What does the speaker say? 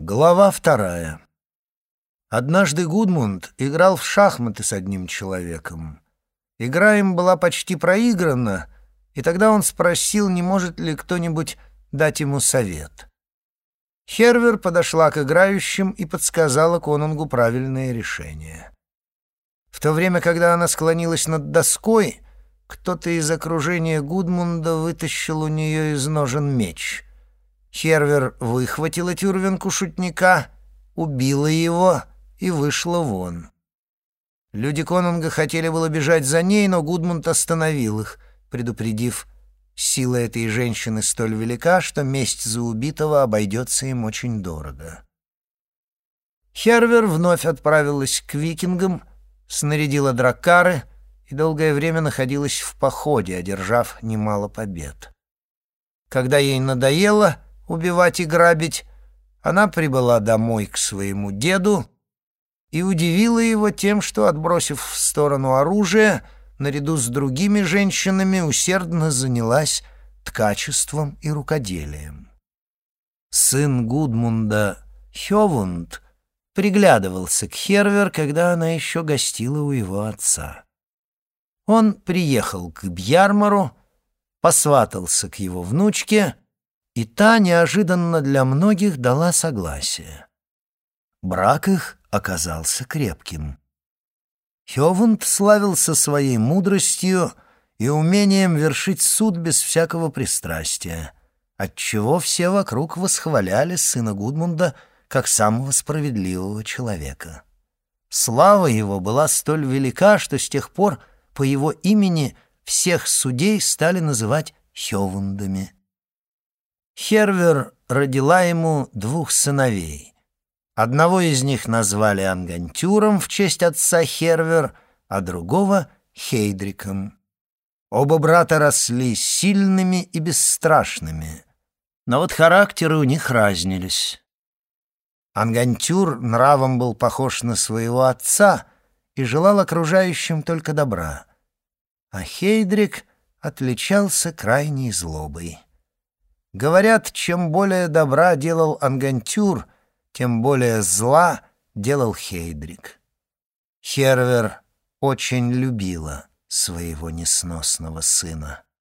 Глава 2. Однажды Гудмунд играл в шахматы с одним человеком. Игра им была почти проиграна, и тогда он спросил, не может ли кто-нибудь дать ему совет. Хервер подошла к играющим и подсказала конунгу правильное решение. В то время, когда она склонилась над доской, кто-то из окружения Гудмунда вытащил у нее из ножен меч. Хервер выхватила тюрвинку шутника, убила его и вышла вон. Люди конунга хотели было бежать за ней, но Гудмунд остановил их, предупредив: сила этой женщины столь велика, что месть за убитого обойдется им очень дорого. Хервер вновь отправилась к викингам, снарядила драккары и долгое время находилась в походе, одержав немало побед. Когда ей надоело убивать и грабить, она прибыла домой к своему деду и удивила его тем, что, отбросив в сторону оружие, наряду с другими женщинами усердно занялась ткачеством и рукоделием. Сын Гудмунда, Хёвунд, приглядывался к Хервер, когда она еще гостила у его отца. Он приехал к Бьярмару, посватался к его внучке, и та неожиданно для многих дала согласие. Брак их оказался крепким. Хёвунд славился своей мудростью и умением вершить суд без всякого пристрастия, отчего все вокруг восхваляли сына Гудмунда как самого справедливого человека. Слава его была столь велика, что с тех пор по его имени всех судей стали называть Хёвундами. Хервер родила ему 2 сыновей. Одного из них назвали Ангантюром в честь отца Хервер, а другого — Хейдриком. Оба брата росли сильными и бесстрашными, но вот характеры у них разнились. Ангантюр нравом был похож на своего отца и желал окружающим только добра, а Хейдрик отличался крайней злобой. Говорят, чем более добра делал Ангантюр, тем более зла делал Хейдрик. Хервер очень любила своего несносного сына.